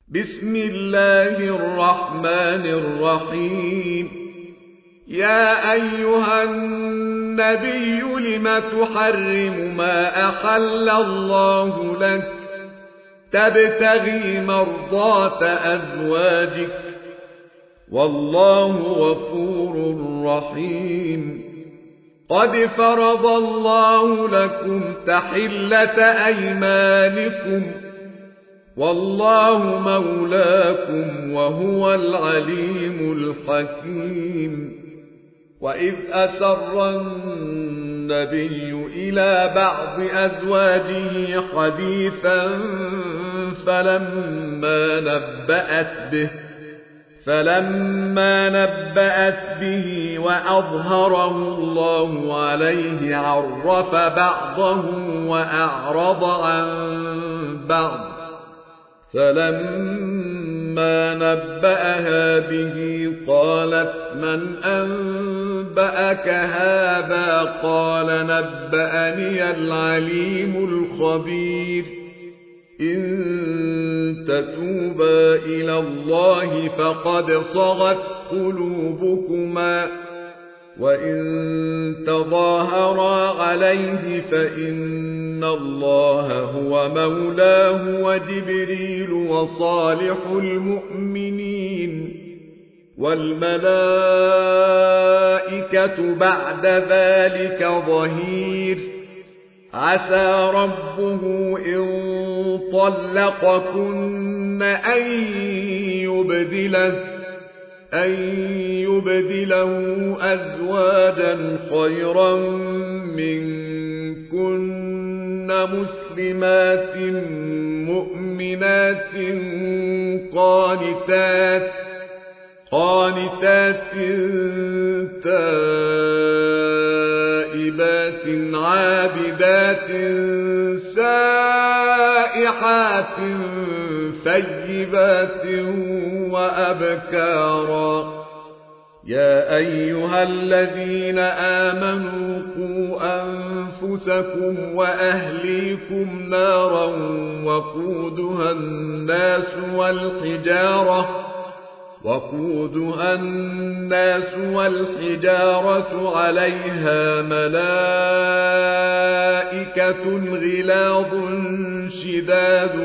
بسم الله الرحمن الرحيم. يا أيها النبي لم تحرم ما أحل الله لك تبتغي مرضات أزواجك والله غفور رحيم. قد فرض الله لكم تحلة أيمانكم والله مولاكم وهو العليم الحكيم. وإذ أسر النبي إلى بعض أزواجه حديثا فلما نبأت به وأظهره الله عليه عرف بعضه وأعرض عن بعض. فلما نبأها به قالت من أنبأك هذا؟ قال نبأني العليم الخبير. إن تتوبا إلى الله فقد صغت قلوبكما وإن تظاهرا عليه فإن الله هو مولاه وجبريل وصالح المؤمنين والملائكة بعد ذلك ظهير. عسى ربه إن طلقكن أن يبدله أزواجا خيرا منكن مسلمات مؤمنات قانتات تائبات عابدات سائحات ثيبات وأبكارا. يا أيها الذين آمنوا قوا أنفسكم وأهليكم نارا وقودها الناس والحجارة عليها ملائكة غلاظ شداد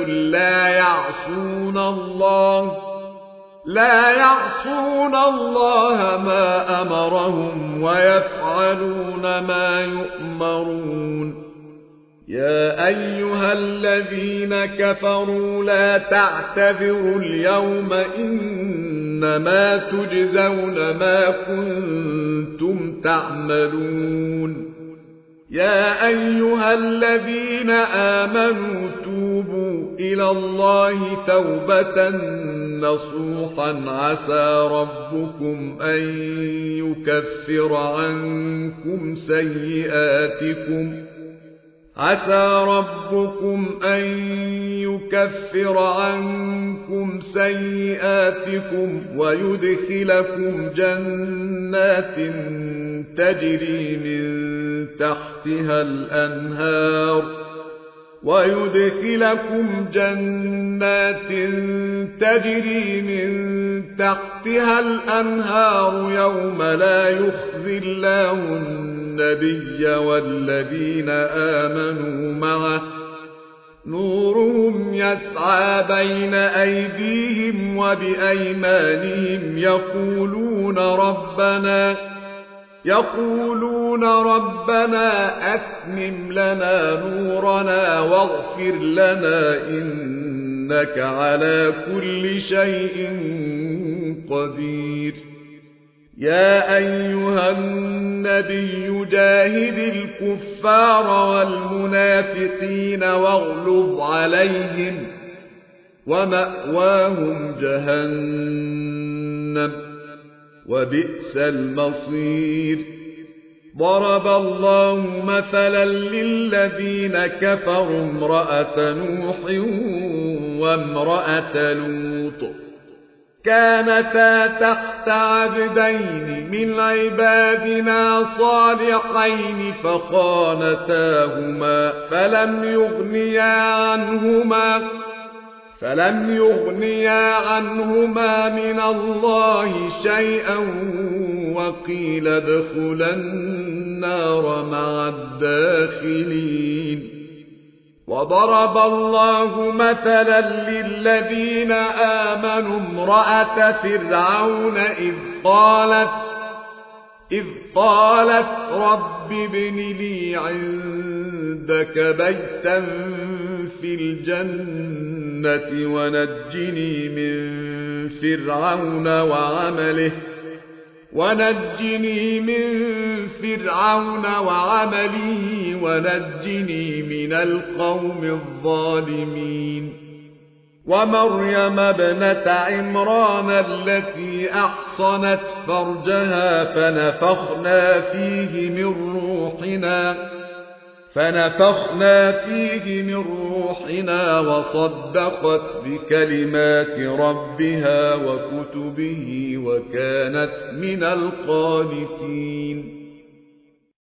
لا يعصون الله ما أمرهم ويفعلون ما يؤمرون. يا أيها الذين كفروا لا تعتذروا اليوم إنما تجزون ما كنتم تعملون. يا أيها الذين آمنوا توبوا إلى الله توبة نصوحا عسى ربكم أن يكفر عنكم سيئاتكم ويدخلكم جنات تجري من تحتها الأنهار يوم لا يخزي الله النبي والذين آمنوا معه نورهم يسعى بين أيديهم وبأيمانهم يقولون ربنا أتمم لنا نورنا واغفر لنا إنك على كل شيء قدير. يا أيها النبي جاهد الكفار والمنافقين واغلظ عليهم ومأواهم جهنم وبئس المصير. ضرب الله مثلا للذين كفروا امرأة نوح وامرأة لوط كانتا تحت عبدين من عبادنا صالحين فخانتاهما فلم يغنيا عنهما من الله شيئا وقيل ادخلا النار مع الداخلين. وضرب الله مثلا للذين آمنوا امرأة فرعون إذ قالت رب ابن لي عندك بيتا في الجنة ونجني من فرعون وعمله ونجني من القوم الظالمين. ومريم ابنة عمران التي أحصنت فرجها فنفخنا فيه من روحنا وصدقت بكلمات ربها وكتبه وكانت من القانتين.